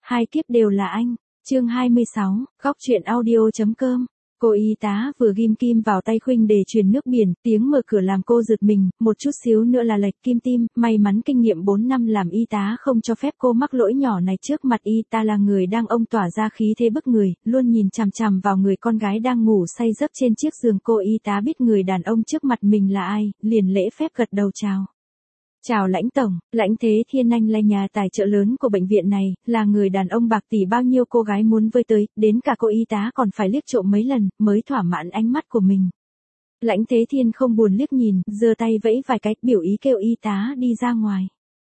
hai kiếp đều là anh. Chương 26, góc truyện audio.com. Cô y tá vừa ghim kim vào tay Khuynh để truyền nước biển, tiếng mở cửa làm cô giật mình, một chút xíu nữa là lệch kim tim, may mắn kinh nghiệm 4 năm làm y tá không cho phép cô mắc lỗi nhỏ này. Trước mặt y tá là người đang ông tỏa ra khí thế bức người, luôn nhìn chằm chằm vào người con gái đang ngủ say giấc trên chiếc giường. Cô y tá biết người đàn ông trước mặt mình là ai, liền lễ phép gật đầu chào. Chào Lãnh tổng. Lãnh Thế Thiên Anh là nhà tài trợ lớn của bệnh viện này, là người đàn ông bạc tỷ bao nhiêu cô gái muốn với tới, đến cả cô y tá còn phải liếc trộm mấy lần, mới thỏa mãn ánh mắt của mình. Lãnh Thế Thiên không buồn liếc nhìn, giơ tay vẫy vài cái, biểu ý kêu y tá đi ra ngoài.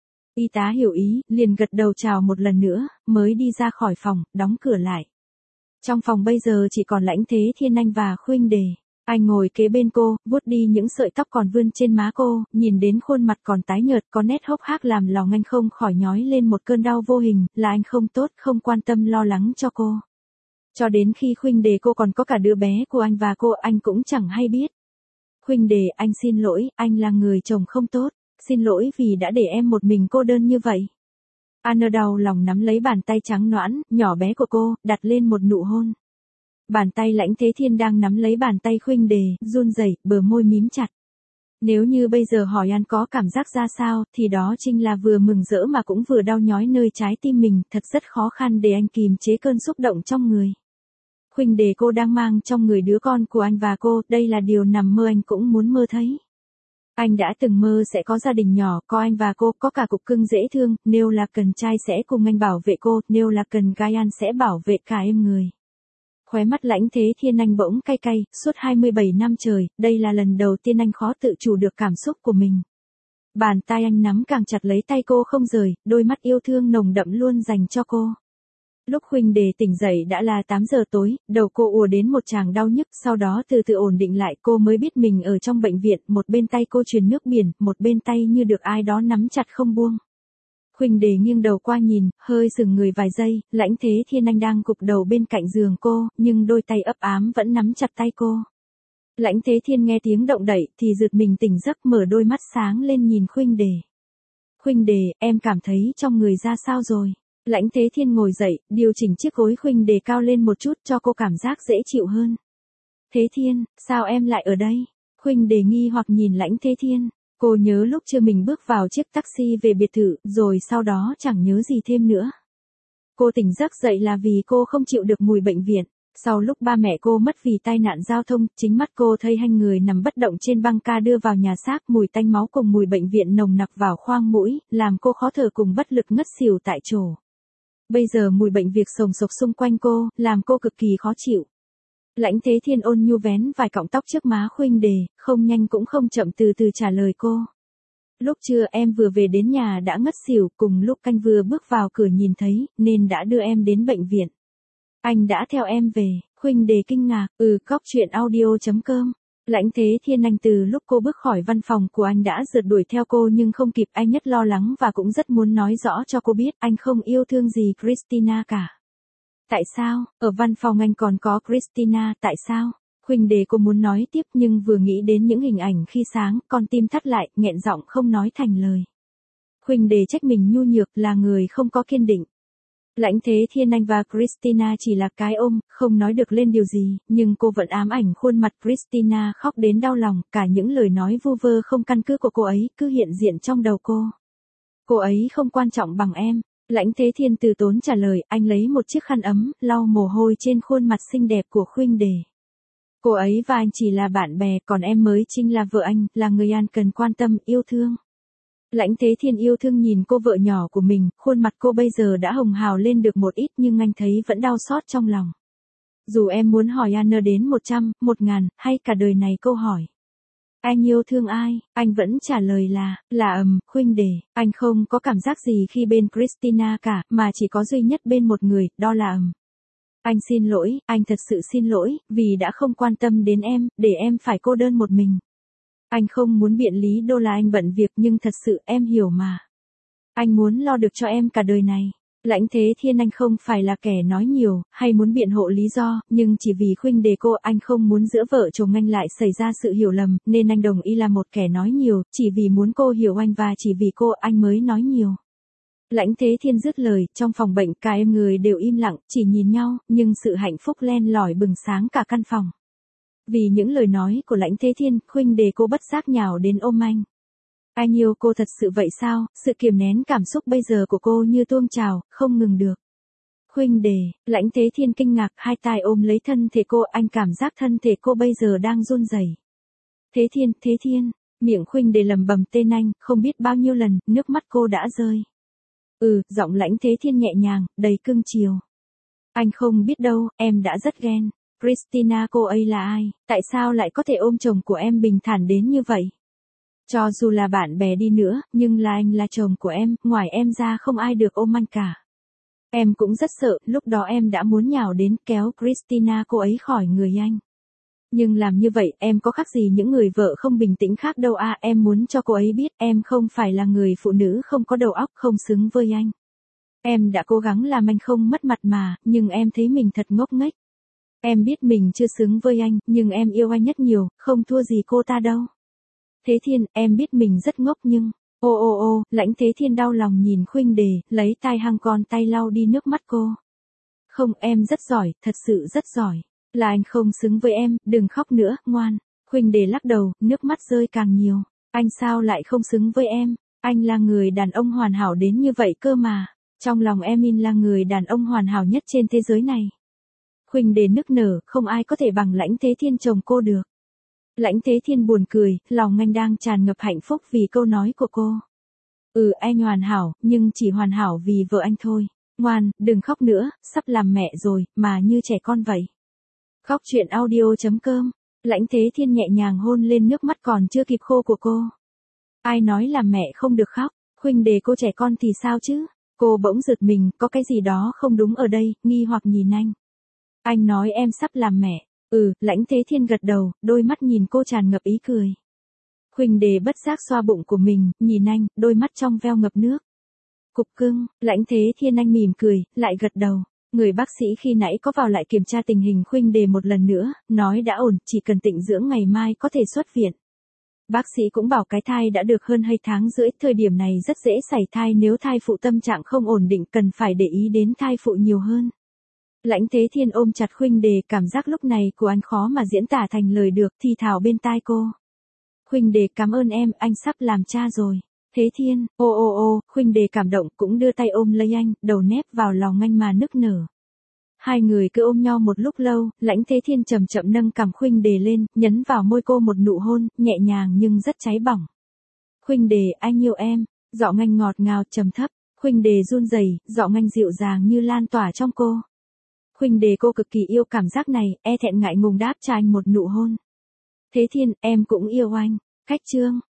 Y tá hiểu ý, liền gật đầu chào một lần nữa, mới đi ra khỏi phòng, đóng cửa lại. Trong phòng bây giờ chỉ còn Lãnh Thế Thiên Anh và Khuynh Đề. Anh ngồi kế bên cô, vuốt đi những sợi tóc còn vươn trên má cô, nhìn đến khuôn mặt còn tái nhợt có nét hốc hác làm lòng anh không khỏi nhói lên một cơn đau vô hình, là anh không tốt, không quan tâm lo lắng cho cô. Cho đến khi Khuynh Đề cô còn có cả đứa bé của anh và cô, anh cũng chẳng hay biết. Khuynh Đề, anh xin lỗi, anh là người chồng không tốt, xin lỗi vì đã để em một mình cô đơn như vậy. Anna đau lòng nắm lấy bàn tay trắng nõn, nhỏ bé của cô, đặt lên một nụ hôn. Bàn tay Lãnh Thế Thiên đang nắm lấy bàn tay Khuynh Đề, run rẩy, bờ môi mím chặt. Nếu như bây giờ hỏi anh có cảm giác ra sao, thì đó chính là vừa mừng rỡ mà cũng vừa đau nhói nơi trái tim mình, thật rất khó khăn để anh kìm chế cơn xúc động trong người. Khuynh Đề, cô đang mang trong người đứa con của anh và cô, đây là điều nằm mơ anh cũng muốn mơ thấy. Anh đã từng mơ sẽ có gia đình nhỏ, có anh và cô, có cả cục cưng dễ thương, nếu là cần trai sẽ cùng anh bảo vệ cô, nếu là cần gái anh sẽ bảo vệ cả em người. Khóe mắt Lãnh Thế Thiên Anh bỗng cay cay, suốt 27 năm trời, đây là lần đầu tiên anh khó tự chủ được cảm xúc của mình. Bàn tay anh nắm càng chặt lấy tay cô không rời, đôi mắt yêu thương nồng đậm luôn dành cho cô. Lúc Khuynh Đề tỉnh dậy đã là 8 giờ tối, đầu cô ùa đến một tràng đau nhức, sau đó từ từ ổn định lại, cô mới biết mình ở trong bệnh viện, một bên tay cô truyền nước biển, một bên tay như được ai đó nắm chặt không buông. Khuynh Đề nghiêng đầu qua nhìn, hơi sững người vài giây, Lãnh Thế Thiên Anh đang gục đầu bên cạnh giường cô, nhưng đôi tay ấp ám vẫn nắm chặt tay cô. Lãnh Thế Thiên nghe tiếng động đậy thì giật mình tỉnh giấc, mở đôi mắt sáng lên nhìn Khuynh Đề. Khuynh Đề, em cảm thấy trong người ra sao rồi? Lãnh Thế Thiên ngồi dậy, điều chỉnh chiếc gối Khuynh Đề cao lên một chút cho cô cảm giác dễ chịu hơn. Thế Thiên, sao em lại ở đây? Khuynh Đề nghi hoặc nhìn Lãnh Thế Thiên. Cô nhớ lúc chưa mình bước vào chiếc taxi về biệt thự, rồi sau đó chẳng nhớ gì thêm nữa. Cô tỉnh giấc dậy là vì cô không chịu được mùi bệnh viện. Sau lúc ba mẹ cô mất vì tai nạn giao thông, chính mắt cô thấy hai người nằm bất động trên băng ca đưa vào nhà xác, mùi tanh máu cùng mùi bệnh viện nồng nặc vào khoang mũi, làm cô khó thở cùng bất lực ngất xỉu tại chỗ. Bây giờ mùi bệnh việc sồng sộc xung quanh cô, làm cô cực kỳ khó chịu. Lãnh Thế Thiên ôn nhu vén vài cọng tóc trước má Khuynh Đề, không nhanh cũng không chậm từ từ trả lời cô. Lúc trưa em vừa về đến nhà đã ngất xỉu, cùng lúc anh vừa bước vào cửa nhìn thấy, nên đã đưa em đến bệnh viện. Anh đã theo em về. Khuynh Đề kinh ngạc, góc truyện audio.com. Lãnh Thế Thiên Anh từ lúc cô bước khỏi văn phòng của anh đã rượt đuổi theo cô nhưng không kịp, anh nhất lo lắng và cũng rất muốn nói rõ cho cô biết anh không yêu thương gì Christina cả. Tại sao, ở văn phòng anh còn có Christina, tại sao? Khuynh Đề cô muốn nói tiếp nhưng vừa nghĩ đến những hình ảnh khi sáng, con tim thắt lại, nghẹn giọng không nói thành lời. Khuynh Đề trách mình nhu nhược, là người không có kiên định. Lãnh Thế Thiên Anh và Christina chỉ là cái ôm, không nói được lên điều gì, nhưng cô vẫn ám ảnh khuôn mặt Christina khóc đến đau lòng, cả những lời nói vu vơ không căn cứ của cô ấy cứ hiện diện trong đầu cô. Cô ấy không quan trọng bằng em. Lãnh Thế Thiên từ tốn trả lời, anh lấy một chiếc khăn ấm, lau mồ hôi trên khuôn mặt xinh đẹp của Khuynh Đề. Cô ấy và anh chỉ là bạn bè, còn em mới chính là vợ anh, là người anh cần quan tâm, yêu thương. Lãnh Thế Thiên yêu thương nhìn cô vợ nhỏ của mình, khuôn mặt cô bây giờ đã hồng hào lên được một ít nhưng anh thấy vẫn đau xót trong lòng. Dù em muốn hỏi Anna đến 100, 1000, hay cả đời này câu hỏi. Anh yêu thương ai, anh vẫn trả lời là Khuynh Đề, anh không có cảm giác gì khi bên Christina cả, mà chỉ có duy nhất bên một người, đó là Anh xin lỗi, anh thật sự xin lỗi, vì đã không quan tâm đến em, để em phải cô đơn một mình. Anh không muốn biện lý đâu là anh bận việc nhưng thật sự em hiểu mà. Anh muốn lo được cho em cả đời này. Lãnh Thế Thiên Anh không phải là kẻ nói nhiều, hay muốn biện hộ lý do, nhưng chỉ vì Khuynh Đề cô, anh không muốn giữa vợ chồng anh lại xảy ra sự hiểu lầm, nên anh đồng ý là một kẻ nói nhiều, chỉ vì muốn cô hiểu anh và chỉ vì cô, anh mới nói nhiều. Lãnh Thế Thiên dứt lời, trong phòng bệnh cả em người đều im lặng, chỉ nhìn nhau, nhưng sự hạnh phúc len lỏi bừng sáng cả căn phòng. Vì những lời nói của Lãnh Thế Thiên, huynh đệ cô bất giác nhào đến ôm anh. Anh yêu cô thật sự vậy sao? Sự kiềm nén cảm xúc bây giờ của cô như tuôn trào, không ngừng được. Huynh đệ, Lãnh Thế Thiên kinh ngạc, hai tay ôm lấy thân thể cô, anh cảm giác thân thể cô bây giờ đang run rẩy. Thế Thiên, miệng huynh đệ lẩm bẩm tên anh, không biết bao nhiêu lần, nước mắt cô đã rơi. Giọng Lãnh Thế Thiên nhẹ nhàng, đầy cưng chiều. Anh không biết đâu, em đã rất ghen. Christina cô ấy là ai? Tại sao lại có thể ôm chồng của em bình thản đến như vậy? Cho dù là bạn bè đi nữa, nhưng là anh là chồng của em, ngoài em ra không ai được ôm anh cả. Em cũng rất sợ, lúc đó em đã muốn nhào đến kéo Christina cô ấy khỏi người anh. Nhưng làm như vậy em có khác gì những người vợ không bình tĩnh khác đâu à, em muốn cho cô ấy biết em không phải là người phụ nữ không có đầu óc, không xứng với anh. Em đã cố gắng làm anh không mất mặt mà, nhưng em thấy mình thật ngốc nghếch. Em biết mình chưa xứng với anh, nhưng em yêu anh nhất nhiều, không thua gì cô ta đâu. Thế Thiên, em biết mình rất ngốc nhưng... Lãnh Thế Thiên đau lòng nhìn huynh đệ, lấy tay hăng con tay lau đi nước mắt cô. Không, em rất giỏi, thật sự rất giỏi. Là anh không xứng với em, đừng khóc nữa, ngoan. Huynh đệ lắc đầu, nước mắt rơi càng nhiều. Anh sao lại không xứng với em? Anh là người đàn ông hoàn hảo đến như vậy cơ mà. Trong lòng em là người đàn ông hoàn hảo nhất trên thế giới này. Huynh đệ nức nở, không ai có thể bằng Lãnh Thế Thiên chồng cô được. Lãnh Thế Thiên buồn cười, lòng anh đang tràn ngập hạnh phúc vì câu nói của cô. Anh hoàn hảo, nhưng chỉ hoàn hảo vì vợ anh thôi. Ngoan, đừng khóc nữa, sắp làm mẹ rồi, mà như trẻ con vậy. Khóc chuyện audio.com. Lãnh Thế Thiên nhẹ nhàng hôn lên nước mắt còn chưa kịp khô của cô. Ai nói là mẹ không được khóc, huynh đệ cô trẻ con thì sao chứ? Cô bỗng giật mình, có cái gì đó không đúng ở đây, nghi hoặc nhìn anh. Anh nói em sắp làm mẹ. Lãnh Thế Thiên gật đầu, đôi mắt nhìn cô tràn ngập ý cười. Huynh đệ bất giác xoa bụng của mình, nhìn anh, đôi mắt trong veo ngập nước. Cục cưng, Lãnh Thế Thiên anh mỉm cười, lại gật đầu. Người bác sĩ khi nãy có vào lại kiểm tra tình hình huynh đệ một lần nữa, nói đã ổn, chỉ cần tịnh dưỡng ngày mai có thể xuất viện. Bác sĩ cũng bảo cái thai đã được hơn 2 tháng rưỡi, thời điểm này rất dễ xảy thai nếu thai phụ tâm trạng không ổn định, cần phải để ý đến thai phụ nhiều hơn. Lãnh Thế Thiên ôm chặt huynh đệ, cảm giác lúc này của anh khó mà diễn tả thành lời được, thì thào bên tai cô. Huynh đệ cảm ơn em, anh sắp làm cha rồi. Thế Thiên, huynh đệ cảm động cũng đưa tay ôm lấy anh, đầu nép vào lòng anh mà nức nở. Hai người cứ ôm nhau một lúc lâu, Lãnh Thế Thiên chậm chậm nâng cằm huynh đệ lên, nhấn vào môi cô một nụ hôn, nhẹ nhàng nhưng rất cháy bỏng. Huynh đệ, anh yêu em, giọng anh ngọt ngào trầm thấp, huynh đệ run rẩy, giọng anh dịu dàng như lan tỏa trong cô. Huynh đệ cô cực kỳ yêu cảm giác này, e thẹn ngại ngùng đáp cho anh một nụ hôn. Thế Thiên, em cũng yêu anh. Khách chương.